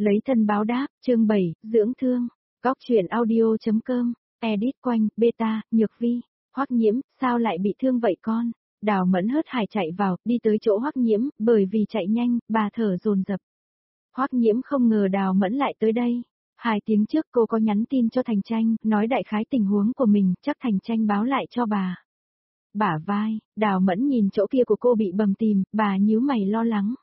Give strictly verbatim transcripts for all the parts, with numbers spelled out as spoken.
Lấy thân báo đáp, chương bảy, dưỡng thương, góc truyện audio.com, edit quanh, beta, nhược vi, Hoắc Nhiễm, sao lại bị thương vậy con? Đào Mẫn hớt hải chạy vào, đi tới chỗ Hoắc Nhiễm, bởi vì chạy nhanh, bà thở dồn dập. Hoắc Nhiễm không ngờ Đào Mẫn lại tới đây. Hai tiếng trước cô có nhắn tin cho Thành Tranh, nói đại khái tình huống của mình, chắc Thành Tranh báo lại cho bà. Bả vai, Đào Mẫn nhìn chỗ kia của cô bị bầm tím, bà nhíu mày lo lắng.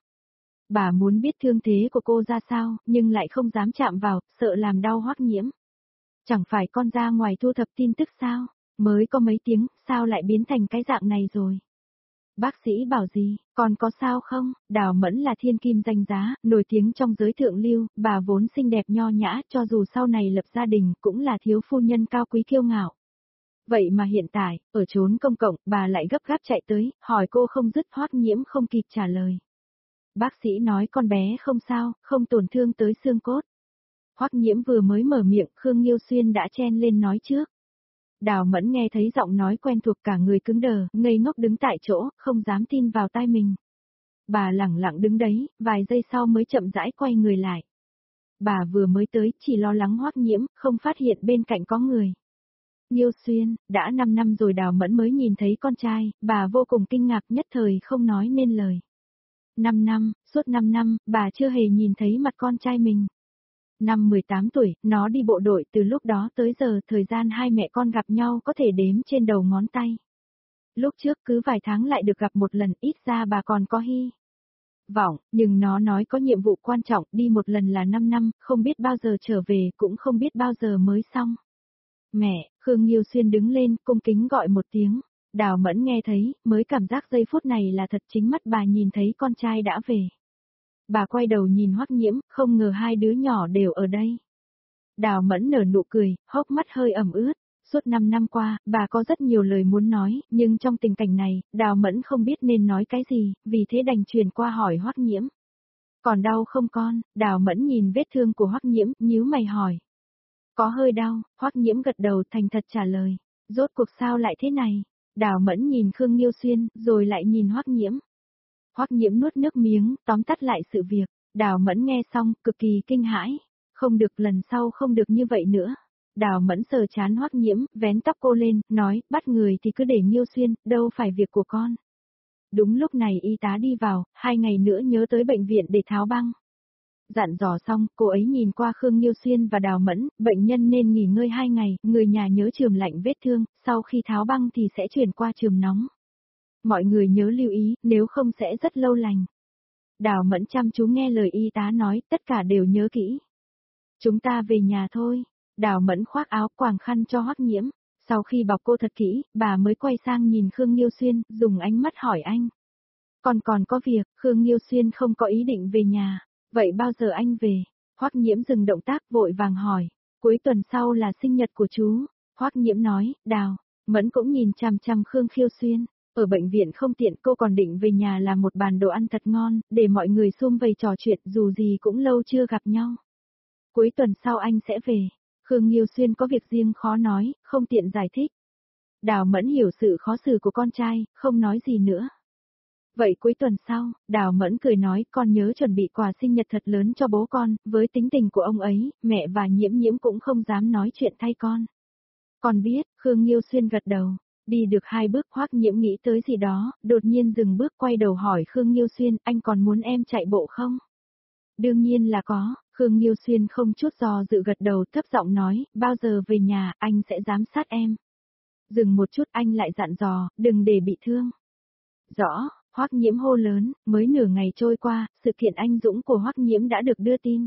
Bà muốn biết thương thế của cô ra sao, nhưng lại không dám chạm vào, sợ làm đau Hoắc Nhiễm. Chẳng phải con ra ngoài thu thập tin tức sao, mới có mấy tiếng, sao lại biến thành cái dạng này rồi? Bác sĩ bảo gì, còn có sao không? Đào Mẫn là thiên kim danh giá, nổi tiếng trong giới thượng lưu, bà vốn xinh đẹp nho nhã, cho dù sau này lập gia đình, cũng là thiếu phu nhân cao quý kiêu ngạo. Vậy mà hiện tại, ở chốn công cộng, bà lại gấp gáp chạy tới, hỏi cô không dứt. Hoắc Nhiễm không kịp trả lời. Bác sĩ nói con bé không sao, không tổn thương tới xương cốt. Hoắc Nhiễm vừa mới mở miệng, Khương Nghiêu Xuyên đã chen lên nói trước. Đào Mẫn nghe thấy giọng nói quen thuộc, cả người cứng đờ, ngây ngốc đứng tại chỗ, không dám tin vào tai mình. Bà lẳng lặng đứng đấy, vài giây sau mới chậm rãi quay người lại. Bà vừa mới tới, chỉ lo lắng Hoắc Nhiễm, không phát hiện bên cạnh có người. Nghiêu Xuyên, đã năm năm rồi Đào Mẫn mới nhìn thấy con trai, bà vô cùng kinh ngạc, nhất thời không nói nên lời. Năm năm, suốt năm năm, bà chưa hề nhìn thấy mặt con trai mình. Năm mười tám tuổi, nó đi bộ đội, từ lúc đó tới giờ, thời gian hai mẹ con gặp nhau có thể đếm trên đầu ngón tay. Lúc trước cứ vài tháng lại được gặp một lần, ít ra bà còn có hy vọng, nhưng nó nói có nhiệm vụ quan trọng, đi một lần là năm năm, không biết bao giờ trở về, cũng không biết bao giờ mới xong. Mẹ, Khương Nghiêu Xuyên đứng lên, cung kính gọi một tiếng. Đào Mẫn nghe thấy, mới cảm giác giây phút này là thật, chính mắt bà nhìn thấy con trai đã về. Bà quay đầu nhìn Hoắc Nhiễm, không ngờ hai đứa nhỏ đều ở đây. Đào Mẫn nở nụ cười, hốc mắt hơi ẩm ướt. Suốt năm năm qua, bà có rất nhiều lời muốn nói, nhưng trong tình cảnh này, Đào Mẫn không biết nên nói cái gì, vì thế đành truyền qua hỏi Hoắc Nhiễm. Còn đau không con? Đào Mẫn nhìn vết thương của Hoắc Nhiễm, nhíu mày hỏi. Có hơi đau, Hoắc Nhiễm gật đầu thành thật trả lời. Rốt cuộc sao lại thế này? Đào Mẫn nhìn Khương Nghiêu Xuyên, rồi lại nhìn Hoắc Nhiễm. Hoắc Nhiễm nuốt nước miếng, tóm tắt lại sự việc. Đào Mẫn nghe xong, cực kỳ kinh hãi. Không được, lần sau không được như vậy nữa. Đào Mẫn sờ chán Hoắc Nhiễm, vén tóc cô lên, nói, bắt người thì cứ để Nghiêu Xuyên, đâu phải việc của con. Đúng lúc này y tá đi vào, hai ngày nữa nhớ tới bệnh viện để tháo băng. Dặn dò xong, cô ấy nhìn qua Khương Nghiêu Xuyên và Đào Mẫn, bệnh nhân nên nghỉ ngơi hai ngày, người nhà nhớ chườm lạnh vết thương, sau khi tháo băng thì sẽ chuyển qua chườm nóng. Mọi người nhớ lưu ý, nếu không sẽ rất lâu lành. Đào Mẫn chăm chú nghe lời y tá nói, tất cả đều nhớ kỹ. Chúng ta về nhà thôi. Đào Mẫn khoác áo quàng khăn cho Hoắc Nhiễm. Sau khi bọc cô thật kỹ, bà mới quay sang nhìn Khương Nghiêu Xuyên, dùng ánh mắt hỏi anh. Còn còn có việc, Khương Nghiêu Xuyên không có ý định về nhà. Vậy bao giờ anh về? Hoắc Nhiễm dừng động tác vội vàng hỏi. Cuối tuần sau là sinh nhật của chú. Hoắc Nhiễm nói, Đào Mẫn cũng nhìn chằm chằm Khương Nghiêu Xuyên. Ở bệnh viện không tiện, cô còn định về nhà làm một bàn đồ ăn thật ngon, để mọi người sum vầy trò chuyện, dù gì cũng lâu chưa gặp nhau. Cuối tuần sau anh sẽ về. Khương Nghiêu Xuyên có việc riêng khó nói, không tiện giải thích. Đào Mẫn hiểu sự khó xử của con trai, không nói gì nữa. Vậy cuối tuần sau, Đào Mẫn cười nói, con nhớ chuẩn bị quà sinh nhật thật lớn cho bố con, với tính tình của ông ấy, mẹ và Nhiễm Nhiễm cũng không dám nói chuyện thay con. Con biết, Khương Nghiêu Xuyên gật đầu. Đi được hai bước, Hoắc Nhiễm nghĩ tới gì đó, đột nhiên dừng bước quay đầu hỏi Khương Nghiêu Xuyên, anh còn muốn em chạy bộ không? Đương nhiên là có. Khương Nghiêu Xuyên không chút do dự gật đầu, thấp giọng nói, bao giờ về nhà, anh sẽ giám sát em. Dừng một chút, anh lại dặn dò, đừng để bị thương. Rõ. Hoắc Nhiễm hô lớn, mới nửa ngày trôi qua, sự kiện anh dũng của Hoắc Nhiễm đã được đưa tin.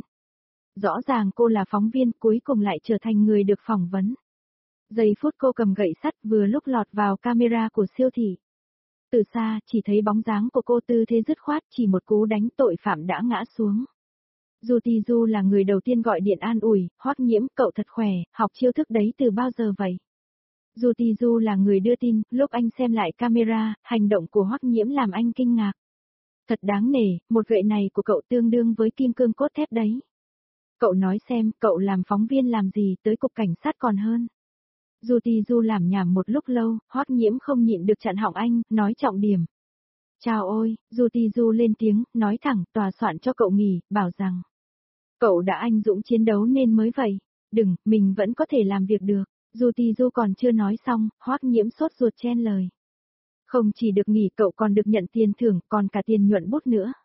Rõ ràng cô là phóng viên, cuối cùng lại trở thành người được phỏng vấn. Giây phút cô cầm gậy sắt vừa lúc lọt vào camera của siêu thị. Từ xa, chỉ thấy bóng dáng của cô tư thế dứt khoát, chỉ một cú đánh tội phạm đã ngã xuống. Du Ti Du là người đầu tiên gọi điện an ủi, Hoắc Nhiễm, cậu thật khỏe, học chiêu thức đấy từ bao giờ vậy? Du Ti Du là người đưa tin, lúc anh xem lại camera, hành động của Hoắc Nhiễm làm anh kinh ngạc. Thật đáng nể, một gậy này của cậu tương đương với kim cương cốt thép đấy. Cậu nói xem, cậu làm phóng viên làm gì tới cục cảnh sát còn hơn. Du Ti Du làm nhảm một lúc lâu, Hoắc Nhiễm không nhịn được chặn họng anh, nói trọng điểm. Chào ôi, Du Ti Du lên tiếng, nói thẳng, tòa soạn cho cậu nghỉ, bảo rằng. Cậu đã anh dũng chiến đấu nên mới vậy. Đừng, mình vẫn có thể làm việc được. Du Ti Du còn chưa nói xong, Hoắc Nhiễm sốt ruột chen lời. Không chỉ được nghỉ cậu còn được nhận tiền thưởng, còn cả tiền nhuận bút nữa.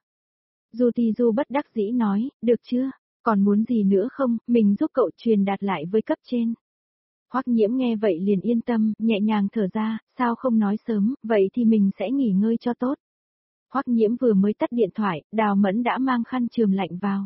Du Ti Du bất đắc dĩ nói, được chưa, còn muốn gì nữa không, mình giúp cậu truyền đạt lại với cấp trên. Hoắc Nhiễm nghe vậy liền yên tâm, nhẹ nhàng thở ra, sao không nói sớm, vậy thì mình sẽ nghỉ ngơi cho tốt. Hoắc Nhiễm vừa mới tắt điện thoại, Đào Mẫn đã mang khăn chườm lạnh vào.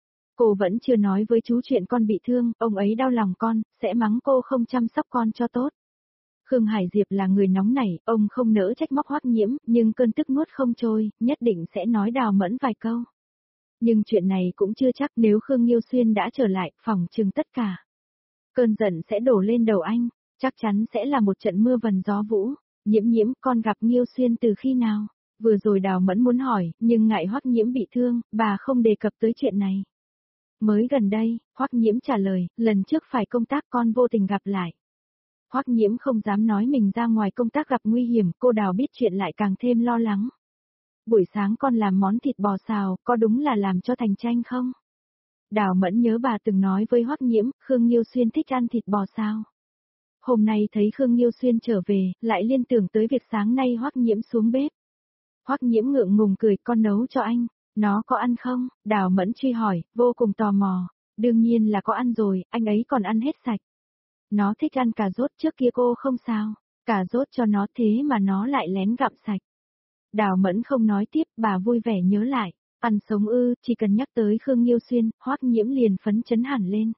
Cô vẫn chưa nói với chú chuyện con bị thương, ông ấy đau lòng con, sẽ mắng cô không chăm sóc con cho tốt. Khương Hải Diệp là người nóng nảy, ông không nỡ trách móc Hoắc Nhiễm, nhưng cơn tức nuốt không trôi, nhất định sẽ nói Đào Mẫn vài câu. Nhưng chuyện này cũng chưa chắc, nếu Khương Nghiêu Xuyên đã trở lại, phỏng chừng tất cả. Cơn giận sẽ đổ lên đầu anh, chắc chắn sẽ là một trận mưa vần gió vũ. Nhiễm Nhiễm, con gặp Nghiêu Xuyên từ khi nào? Vừa rồi Đào Mẫn muốn hỏi, nhưng ngại Hoắc Nhiễm bị thương, bà không đề cập tới chuyện này. Mới gần đây, Hoắc Nhiễm trả lời, lần trước phải công tác con vô tình gặp lại. Hoắc Nhiễm không dám nói mình ra ngoài công tác gặp nguy hiểm, cô Đào biết chuyện lại càng thêm lo lắng. Buổi sáng con làm món thịt bò xào, có đúng là làm cho thành tranh không? Đào Mẫn nhớ bà từng nói với Hoắc Nhiễm, Khương Nghiêu Xuyên thích ăn thịt bò sao. Hôm nay thấy Khương Nghiêu Xuyên trở về, lại liên tưởng tới việc sáng nay Hoắc Nhiễm xuống bếp. Hoắc Nhiễm ngượng ngùng cười, con nấu cho anh, nó có ăn không? Đào Mẫn truy hỏi, vô cùng tò mò. Đương nhiên là có ăn rồi, anh ấy còn ăn hết sạch. Nó thích ăn cà rốt, trước kia cô không sao, cà rốt cho nó thế mà nó lại lén gặm sạch. Đào Mẫn không nói tiếp, bà vui vẻ nhớ lại, ăn sống ư, chỉ cần nhắc tới Khương Nghiêu Xuyên, Hoắc Nhiễm liền phấn chấn hẳn lên.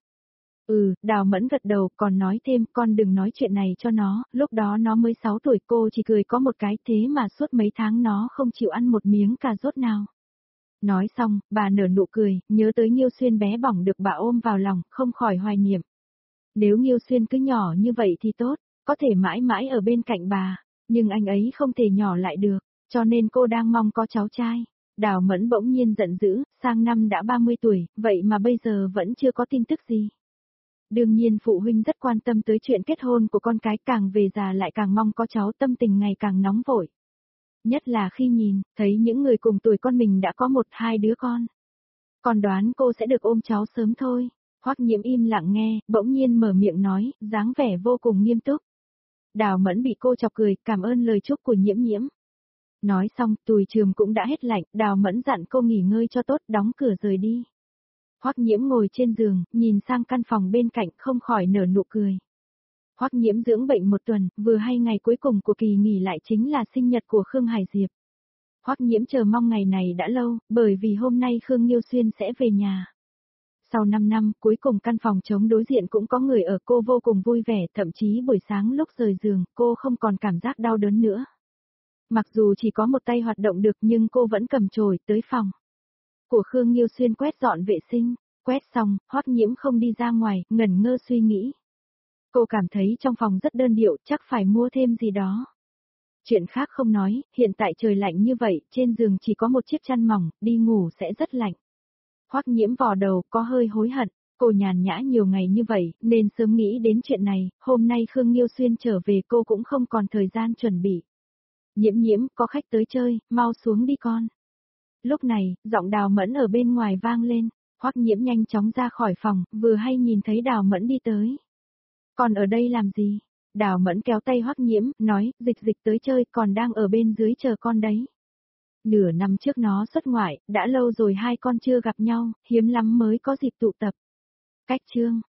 Ừ, Đào Mẫn gật đầu, còn nói thêm, con đừng nói chuyện này cho nó, lúc đó nó mới sáu tuổi, cô chỉ cười có một cái, thế mà suốt mấy tháng nó không chịu ăn một miếng cà rốt nào. Nói xong, bà nở nụ cười, nhớ tới Nghiêu Xuyên bé bỏng được bà ôm vào lòng, không khỏi hoài niệm. Nếu Nghiêu Xuyên cứ nhỏ như vậy thì tốt, có thể mãi mãi ở bên cạnh bà, nhưng anh ấy không thể nhỏ lại được, cho nên cô đang mong có cháu trai. Đào Mẫn bỗng nhiên giận dữ, sang năm đã ba mươi tuổi, vậy mà bây giờ vẫn chưa có tin tức gì. Đương nhiên phụ huynh rất quan tâm tới chuyện kết hôn của con cái, càng về già lại càng mong có cháu, tâm tình ngày càng nóng vội. Nhất là khi nhìn, thấy những người cùng tuổi con mình đã có một hai đứa con. Còn đoán cô sẽ được ôm cháu sớm thôi. Hoắc Nhiễm im lặng nghe, bỗng nhiên mở miệng nói, dáng vẻ vô cùng nghiêm túc. Đào Mẫn bị cô chọc cười, cảm ơn lời chúc của Nhiễm Nhiễm. Nói xong, tùy trường cũng đã hết lạnh, Đào Mẫn dặn cô nghỉ ngơi cho tốt, đóng cửa rời đi. Hoắc Nhiễm ngồi trên giường, nhìn sang căn phòng bên cạnh, không khỏi nở nụ cười. Hoắc Nhiễm dưỡng bệnh một tuần, vừa hay ngày cuối cùng của kỳ nghỉ lại chính là sinh nhật của Khương Hải Diệp. Hoắc Nhiễm chờ mong ngày này đã lâu, bởi vì hôm nay Khương Nghiêu Xuyên sẽ về nhà. Sau năm năm, cuối cùng căn phòng trống đối diện cũng có người ở, cô vô cùng vui vẻ, thậm chí buổi sáng lúc rời giường, cô không còn cảm giác đau đớn nữa. Mặc dù chỉ có một tay hoạt động được nhưng cô vẫn cầm chổi tới phòng của Khương Nghiêu Xuyên quét dọn vệ sinh. Quét xong, Hoắc Nhiễm không đi ra ngoài, ngẩn ngơ suy nghĩ. Cô cảm thấy trong phòng rất đơn điệu, chắc phải mua thêm gì đó. Chuyện khác không nói, hiện tại trời lạnh như vậy, trên giường chỉ có một chiếc chăn mỏng, đi ngủ sẽ rất lạnh. Hoắc Nhiễm vò đầu, có hơi hối hận, cô nhàn nhã nhiều ngày như vậy, nên sớm nghĩ đến chuyện này, hôm nay Khương Nghiêu Xuyên trở về cô cũng không còn thời gian chuẩn bị. Nhiễm Nhiễm, có khách tới chơi, mau xuống đi con. Lúc này, giọng Đào Mẫn ở bên ngoài vang lên, Hoắc Nhiễm nhanh chóng ra khỏi phòng, vừa hay nhìn thấy Đào Mẫn đi tới. Còn ở đây làm gì? Đào Mẫn kéo tay Hoắc Nhiễm, nói, dịch dịch tới chơi, còn đang ở bên dưới chờ con đấy. Nửa năm trước nó xuất ngoại, đã lâu rồi hai con chưa gặp nhau, hiếm lắm mới có dịp tụ tập. Cách chương